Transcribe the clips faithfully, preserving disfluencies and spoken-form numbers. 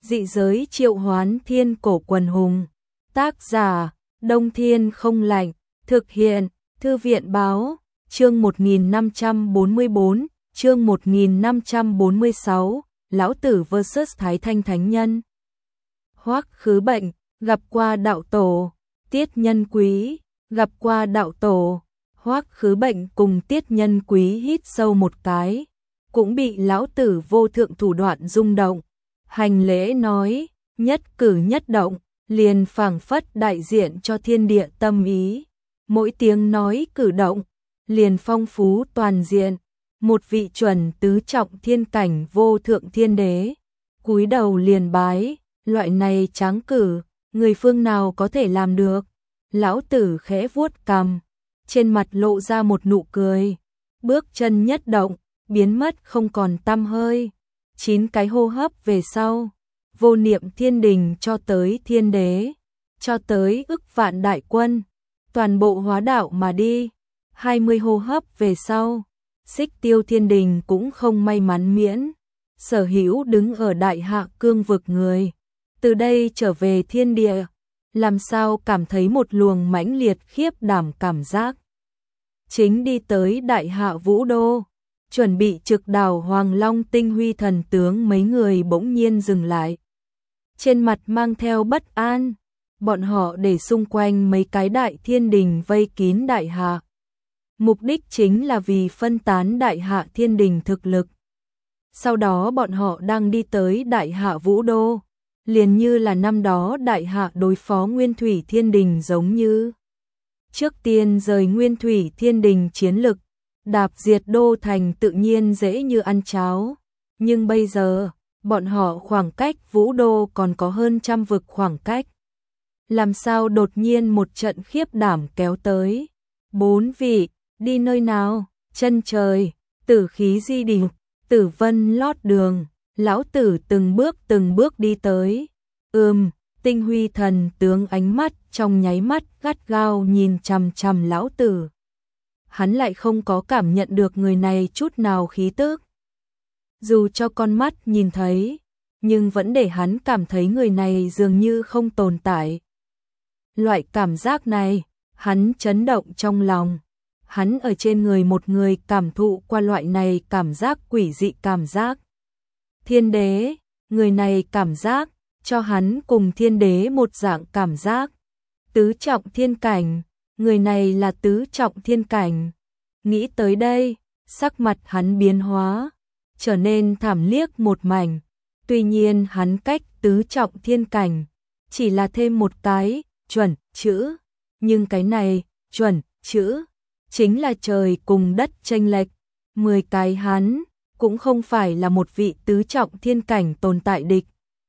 Dị giới triệu hoán thiên cổ quần hùng. Tác giả, Đông Thiên không lạnh. Thực hiện, Thư viện báo, chương một nghìn năm trăm bốn mươi bốn, chương một nghìn năm trăm bốn mươi sáu, Lão Tử versus Thái Thanh Thánh Nhân. Hoắc Khứ Bệnh, gặp qua đạo tổ. Tiết Nhân Quý, gặp qua đạo tổ. Hoắc Khứ Bệnh cùng Tiết Nhân Quý hít sâu một cái, cũng bị Lão Tử vô thượng thủ đoạn rung động. Hành lễ nói, nhất cử nhất động, liền phảng phất đại diện cho thiên địa tâm ý. Mỗi tiếng nói cử động, liền phong phú toàn diện. Một vị chuẩn tứ trọng thiên cảnh vô thượng thiên đế, cúi đầu liền bái, loại này tráng cử, người phương nào có thể làm được. Lão Tử khẽ vuốt cằm, trên mặt lộ ra một nụ cười, bước chân nhất động, biến mất không còn tăm hơi. Chín cái hô hấp về sau, vô niệm thiên đình cho tới thiên đế, cho tới ức vạn đại quân, toàn bộ hóa đạo mà đi. Hai mươi hô hấp về sau, Xích Tiêu Thiên Đình cũng không may mắn miễn, sở hữu đứng ở đại hạ cương vực người, từ đây trở về thiên địa, làm sao cảm thấy một luồng mãnh liệt khiếp đảm cảm giác. Chính đi tới đại hạ vũ đô, chuẩn bị trực đảo Hoàng Long Tinh Huy thần tướng mấy người bỗng nhiên dừng lại. Trên mặt mang theo bất an, bọn họ để xung quanh mấy cái đại thiên đình vây kín đại hạ. Mục đích chính là vì phân tán đại hạ thiên đình thực lực. Sau đó bọn họ đang đi tới đại hạ vũ đô, liền như là năm đó đại hạ đối phó Nguyên Thủy Thiên Đình giống như. Trước tiên rời Nguyên Thủy Thiên Đình chiến lực, đạp diệt đô thành tự nhiên dễ như ăn cháo. Nhưng bây giờ, bọn họ khoảng cách vũ đô còn có hơn trăm vực khoảng cách. Làm sao đột nhiên một trận khiếp đảm kéo tới. Bốn vị, đi nơi nào? Chân trời, tử khí di đình, tử vân lót đường. Lão Tử từng bước từng bước đi tới. Ừm, Tinh Huy thần tướng ánh mắt trong nháy mắt gắt gao nhìn chằm chằm Lão Tử. Hắn lại không có cảm nhận được người này chút nào khí tức. Dù cho con mắt nhìn thấy, nhưng vẫn để hắn cảm thấy người này dường như không tồn tại. Loại cảm giác này, hắn chấn động trong lòng. Hắn ở trên người một người cảm thụ qua loại này cảm giác quỷ dị cảm giác. Thiên đế, người này cảm giác, cho hắn cùng thiên đế một dạng cảm giác. Tứ trọng thiên cảnh, người này là tứ trọng thiên cảnh. Nghĩ tới đây, sắc mặt hắn biến hóa, trở nên thảm liếc một mảnh. Tuy nhiên hắn cách tứ trọng thiên cảnh, chỉ là thêm một cái, chuẩn, chữ. Nhưng cái này, chuẩn, chữ, chính là trời cùng đất chênh lệch. Mười cái hắn, cũng không phải là một vị tứ trọng thiên cảnh tồn tại địch.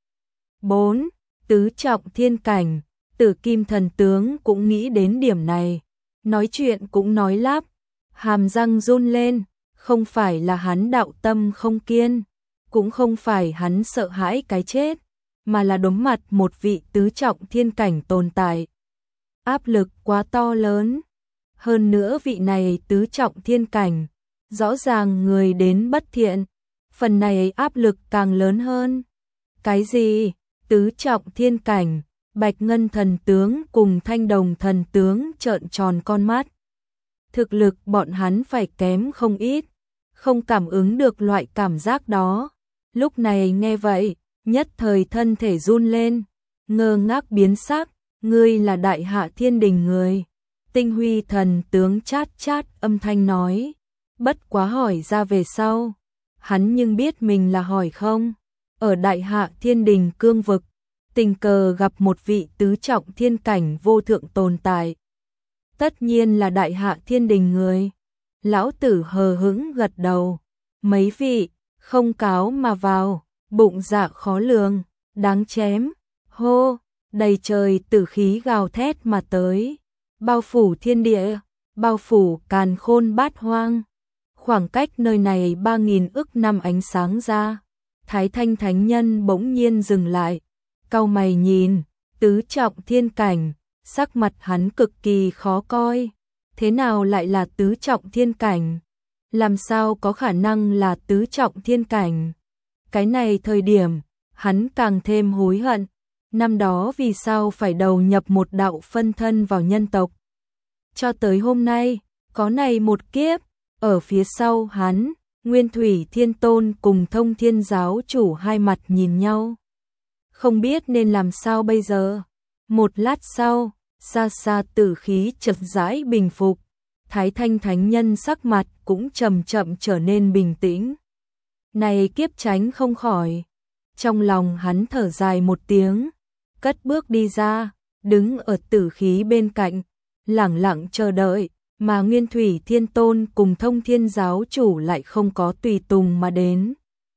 Bốn, tứ trọng thiên cảnh, Tử Kim thần tướng cũng nghĩ đến điểm này. Nói chuyện cũng nói lắp, hàm răng run lên, không phải là hắn đạo tâm không kiên, cũng không phải hắn sợ hãi cái chết, mà là đối mặt một vị tứ trọng thiên cảnh tồn tại. Áp lực quá to lớn. Hơn nữa vị này tứ trọng thiên cảnh, rõ ràng người đến bất thiện, phần này áp lực càng lớn hơn. Cái gì? Tứ trọng thiên cảnh, Bạch Ngân thần tướng cùng Thanh Đồng thần tướng trợn tròn con mắt. Thực lực bọn hắn phải kém không ít, không cảm ứng được loại cảm giác đó. Lúc này nghe vậy, nhất thời thân thể run lên, ngơ ngác biến sắc, ngươi là đại hạ thiên đình người. Tinh Huy thần tướng chát chát âm thanh nói, bất quá hỏi ra về sau, hắn nhưng biết mình là hỏi không. Ở đại hạ thiên đình cương vực, tình cờ gặp một vị tứ trọng thiên cảnh vô thượng tồn tại. Tất nhiên là đại hạ thiên đình người. Lão Tử hờ hững gật đầu. Mấy vị, không cáo mà vào, bụng dạ khó lường, đáng chém. Hô, đầy trời tử khí gào thét mà tới, bao phủ thiên địa, bao phủ càn khôn bát hoang. Khoảng cách nơi này ba nghìn ức năm ánh sáng ra, Thái Thanh Thánh Nhân bỗng nhiên dừng lại, cau mày nhìn, tứ trọng thiên cảnh, sắc mặt hắn cực kỳ khó coi. Thế nào lại là tứ trọng thiên cảnh? Làm sao có khả năng là tứ trọng thiên cảnh? Cái này thời điểm, hắn càng thêm hối hận. Năm đó vì sao phải đầu nhập một đạo phân thân vào nhân tộc. Cho tới hôm nay, có này một kiếp, ở phía sau hắn, Nguyên Thủy Thiên Tôn cùng Thông Thiên Giáo Chủ hai mặt nhìn nhau. Không biết nên làm sao bây giờ. Một lát sau, xa xa tử khí chậm rãi bình phục, Thái Thanh Thánh Nhân sắc mặt cũng chậm chậm trở nên bình tĩnh. Này kiếp tránh không khỏi. Trong lòng hắn thở dài một tiếng, cất bước đi ra, đứng ở tử khí bên cạnh, lẳng lặng chờ đợi, mà Nguyên Thủy Thiên Tôn cùng Thông Thiên Giáo Chủ lại không có tùy tùng mà đến.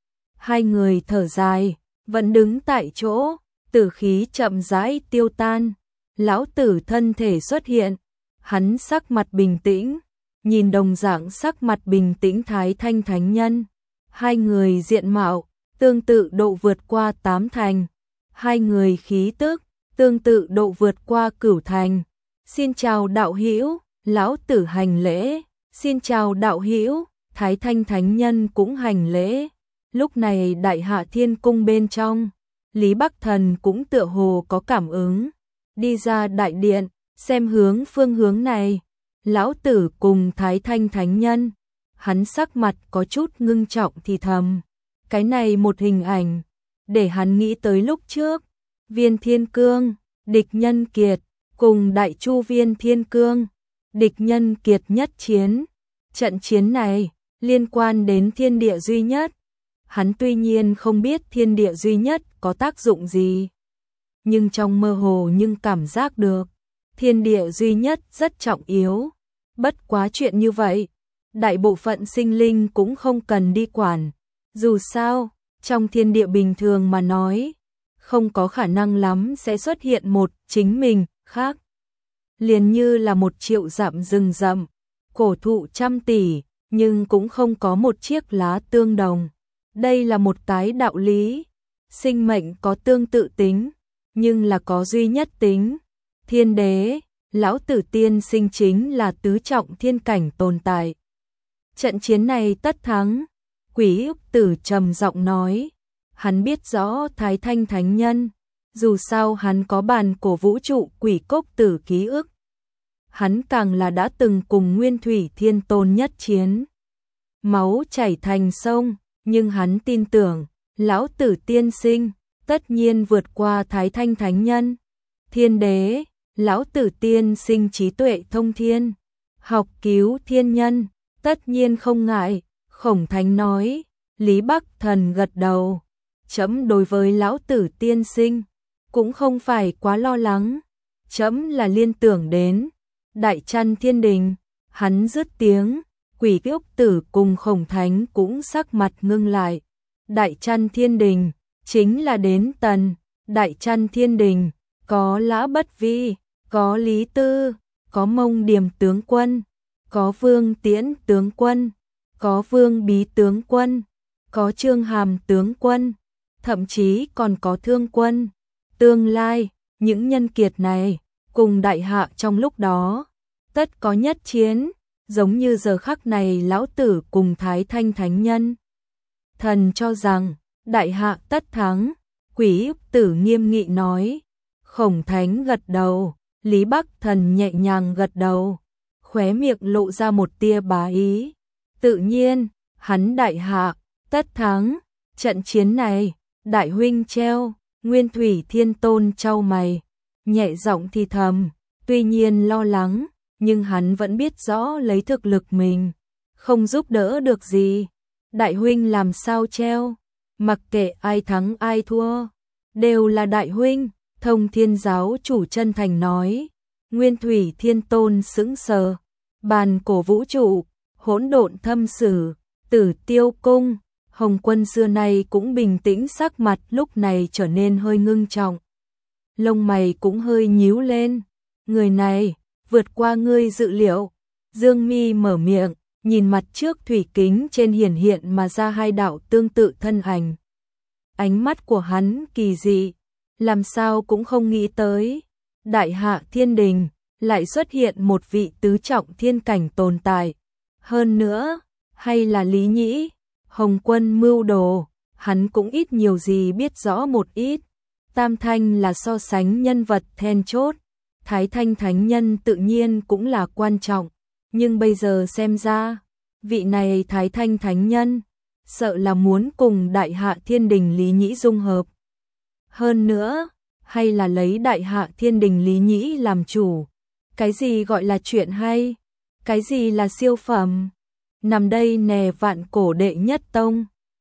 Hai người thở dài, vẫn đứng tại chỗ, tử khí chậm rãi tiêu tan, lão tử thân thể xuất hiện, hắn sắc mặt bình tĩnh, nhìn đồng dạng sắc mặt bình tĩnh Thái Thanh Thánh Nhân. Hai người diện mạo, tương tự độ vượt qua tám thành, hai người khí tức, tương tự độ vượt qua cửu thành. Xin chào đạo hữu, lão tử hành lễ, xin chào đạo hữu, Thái Thanh Thánh Nhân cũng hành lễ. Lúc này Đại Hạ Thiên Cung bên trong, Lý Bắc Thần cũng tựa hồ có cảm ứng, đi ra đại điện, xem hướng phương hướng này, lão tử cùng Thái Thanh Thánh Nhân, hắn sắc mặt có chút ngưng trọng thì thầm, cái này một hình ảnh, để hắn nghĩ tới lúc trước, Viên Thiên Cương, địch nhân kiệt, cùng Đại Chu Viên Thiên Cương, địch nhân kiệt nhất chiến. Trận chiến này liên quan đến thiên địa duy nhất. Hắn tuy nhiên không biết thiên địa duy nhất có tác dụng gì, nhưng trong mơ hồ nhưng cảm giác được thiên địa duy nhất rất trọng yếu. Bất quá chuyện như vậy, đại bộ phận sinh linh cũng không cần đi quản. Dù sao, trong thiên địa bình thường mà nói, không có khả năng lắm sẽ xuất hiện một chính mình khác. Liền như là một triệu dặm rừng rậm, cổ thụ trăm tỷ, nhưng cũng không có một chiếc lá tương đồng. Đây là một cái đạo lý, sinh mệnh có tương tự tính, nhưng là có duy nhất tính. Thiên đế, lão tử tiên sinh chính là tứ trọng thiên cảnh tồn tại. Trận chiến này tất thắng, Quỷ Ức Tử trầm giọng nói, hắn biết rõ Thái Thanh Thánh Nhân, dù sao hắn có bàn cổ vũ trụ Quỷ Cốc Tử ký ức. Hắn càng là đã từng cùng Nguyên Thủy Thiên Tôn nhất chiến, máu chảy thành sông. Nhưng hắn tin tưởng, lão tử tiên sinh, tất nhiên vượt qua Thái Thanh Thánh Nhân. Thiên đế, lão tử tiên sinh trí tuệ thông thiên, học cứu thiên nhân, tất nhiên không ngại. Khổng Thánh nói, Lý Bắc Thần gật đầu, chấm đối với lão tử tiên sinh, cũng không phải quá lo lắng, chấm là liên tưởng đến Đại Trăn Thiên Đình. Hắn dứt tiếng, Quỷ Ức Tử cùng Khổng Thánh cũng sắc mặt ngưng lại. Đại Trăn Thiên Đình chính là đến tần. Đại Trăn Thiên Đình có Lã Bất Vi, có Lý Tư, có Mông Điềm tướng quân, có Vương Tiễn tướng quân, có Vương Bí tướng quân, có Trương Hàm tướng quân, thậm chí còn có Thương quân. Tương lai, những nhân kiệt này cùng Đại Hạ trong lúc đó tất có nhất chiến. Giống như giờ khắc này lão tử cùng Thái Thanh Thánh Nhân. Thần cho rằng, Đại Hạ tất thắng, Quỷ Ức Tử nghiêm nghị nói. Khổng Thánh gật đầu, Lý Bắc Thần nhẹ nhàng gật đầu, khóe miệng lộ ra một tia bá ý. Tự nhiên, hắn Đại Hạ, tất thắng, trận chiến này, đại huynh treo. Nguyên Thủy Thiên Tôn chau mày, nhẹ giọng thì thầm, tuy nhiên lo lắng. Nhưng hắn vẫn biết rõ lấy thực lực mình, không giúp đỡ được gì. Đại huynh làm sao treo, mặc kệ ai thắng ai thua, đều là đại huynh. Thông Thiên Giáo Chủ chân thành nói. Nguyên Thủy Thiên Tôn sững sờ, bàn cổ vũ trụ, hỗn độn thâm sử, Tử Tiêu Cung. Hồng Quân xưa nay cũng bình tĩnh, sắc mặt lúc này trở nên hơi ngưng trọng, lông mày cũng hơi nhíu lên. Người này vượt qua ngươi dự liệu. Dương Mi mở miệng, nhìn mặt trước thủy kính trên hiển hiện mà ra hai đạo tương tự thân ảnh. Ánh mắt của hắn kỳ dị, làm sao cũng không nghĩ tới, Đại Hạ Thiên Đình lại xuất hiện một vị tứ trọng thiên cảnh tồn tại. Hơn nữa, hay là Lý Nhĩ, Hồng Quân mưu đồ, hắn cũng ít nhiều gì biết rõ một ít. Tam Thanh là so sánh nhân vật then chốt, Thái Thanh Thánh Nhân tự nhiên cũng là quan trọng, nhưng bây giờ xem ra, vị này Thái Thanh Thánh Nhân, sợ là muốn cùng Đại Hạ Thiên Đình Lý Nhĩ dung hợp. Hơn nữa, hay là lấy Đại Hạ Thiên Đình Lý Nhĩ làm chủ. Cái gì gọi là chuyện hay? Cái gì là siêu phẩm? Nằm đây nè vạn cổ đệ nhất tông.